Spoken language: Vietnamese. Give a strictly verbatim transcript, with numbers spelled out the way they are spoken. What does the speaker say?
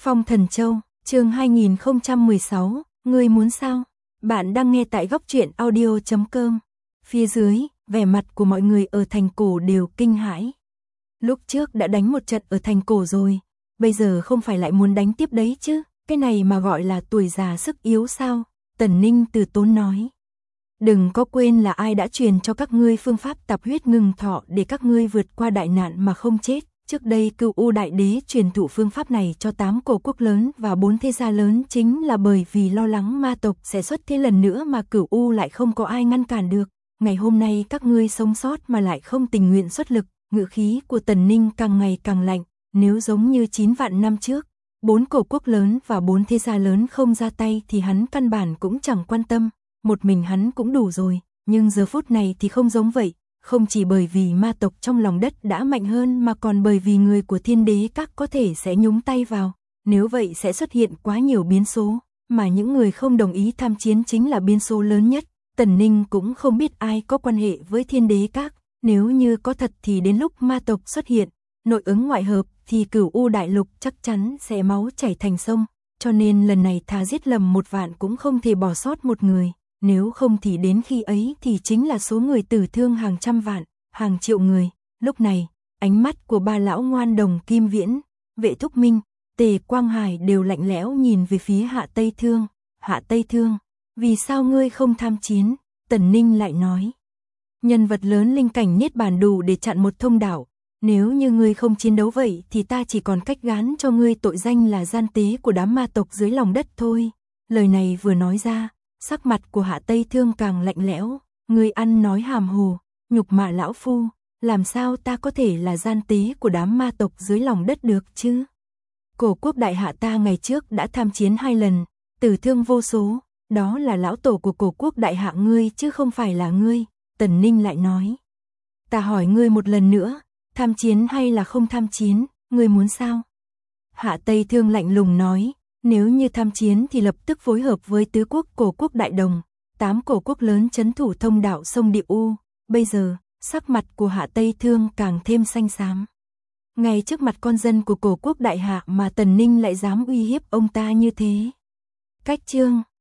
Phong Thần Châu, chương hai nghìn không trăm mười sáu, ngươi muốn sao? Bạn đang nghe tại góc truyện audio chấm com. Phía dưới, vẻ mặt của mọi người ở thành cổ đều kinh hãi. Lúc trước đã đánh một trận ở thành cổ rồi, bây giờ không phải lại muốn đánh tiếp đấy chứ, cái này mà gọi là tuổi già sức yếu sao? Tần Ninh từ tốn nói. Đừng có quên là ai đã truyền cho các ngươi phương pháp tập huyết ngừng thọ để các ngươi vượt qua đại nạn mà không chết. Trước đây Cửu U Đại Đế truyền thụ phương pháp này cho tám cổ quốc lớn và bốn thế gia lớn chính là bởi vì lo lắng ma tộc sẽ xuất thế lần nữa mà Cửu U lại không có ai ngăn cản được. Ngày hôm nay các ngươi sống sót mà lại không tình nguyện xuất lực, ngữ khí của Tần Ninh càng ngày càng lạnh, nếu giống như chín vạn năm trước, bốn cổ quốc lớn và bốn thế gia lớn không ra tay thì hắn căn bản cũng chẳng quan tâm, một mình hắn cũng đủ rồi, nhưng giờ phút này thì không giống vậy. Không chỉ bởi vì ma tộc trong lòng đất đã mạnh hơn mà còn bởi vì người của Thiên Đế Các có thể sẽ nhúng tay vào, nếu vậy sẽ xuất hiện quá nhiều biến số, mà những người không đồng ý tham chiến chính là biến số lớn nhất. Tần Ninh cũng không biết ai có quan hệ với Thiên Đế Các, nếu như có thật thì đến lúc ma tộc xuất hiện, nội ứng ngoại hợp thì Cửu U Đại Lục chắc chắn sẽ máu chảy thành sông, cho nên lần này thà giết lầm một vạn cũng không thể bỏ sót một người. Nếu không thì đến khi ấy thì chính là số người tử thương hàng trăm vạn, hàng triệu người. Lúc này, ánh mắt của ba lão ngoan đồng Kim Viễn, Vệ Thúc Minh, Tề Quang Hải đều lạnh lẽo nhìn về phía Hạ Tây Thương. Hạ Tây Thương, vì sao ngươi không tham chiến? Tần Ninh lại nói. Nhân vật lớn linh cảnh niết bàn đủ để chặn một thông đảo. Nếu như ngươi không chiến đấu vậy thì ta chỉ còn cách gán cho ngươi tội danh là gian tế của đám ma tộc dưới lòng đất thôi. Lời này vừa nói ra, sắc mặt của Hạ Tây Thương càng lạnh lẽo, ngươi ăn nói hàm hồ, nhục mạ lão phu, làm sao ta có thể là gian tế của đám ma tộc dưới lòng đất được chứ? Cổ quốc đại hạ ta ngày trước đã tham chiến hai lần, tử thương vô số, đó là lão tổ của cổ quốc đại hạ ngươi chứ không phải là ngươi. Tần Ninh lại nói. Ta hỏi ngươi một lần nữa, tham chiến hay là không tham chiến, ngươi muốn sao? Hạ Tây Thương lạnh lùng nói. Nếu như tham chiến thì lập tức phối hợp với tứ quốc cổ quốc đại đồng, tám cổ quốc lớn trấn thủ thông đạo sông Địa U. Bây giờ, sắc mặt của Hạ Tây Thương càng thêm xanh xám. Ngay trước mặt con dân của cổ quốc đại hạ mà Tần Ninh lại dám uy hiếp ông ta như thế. Cách chương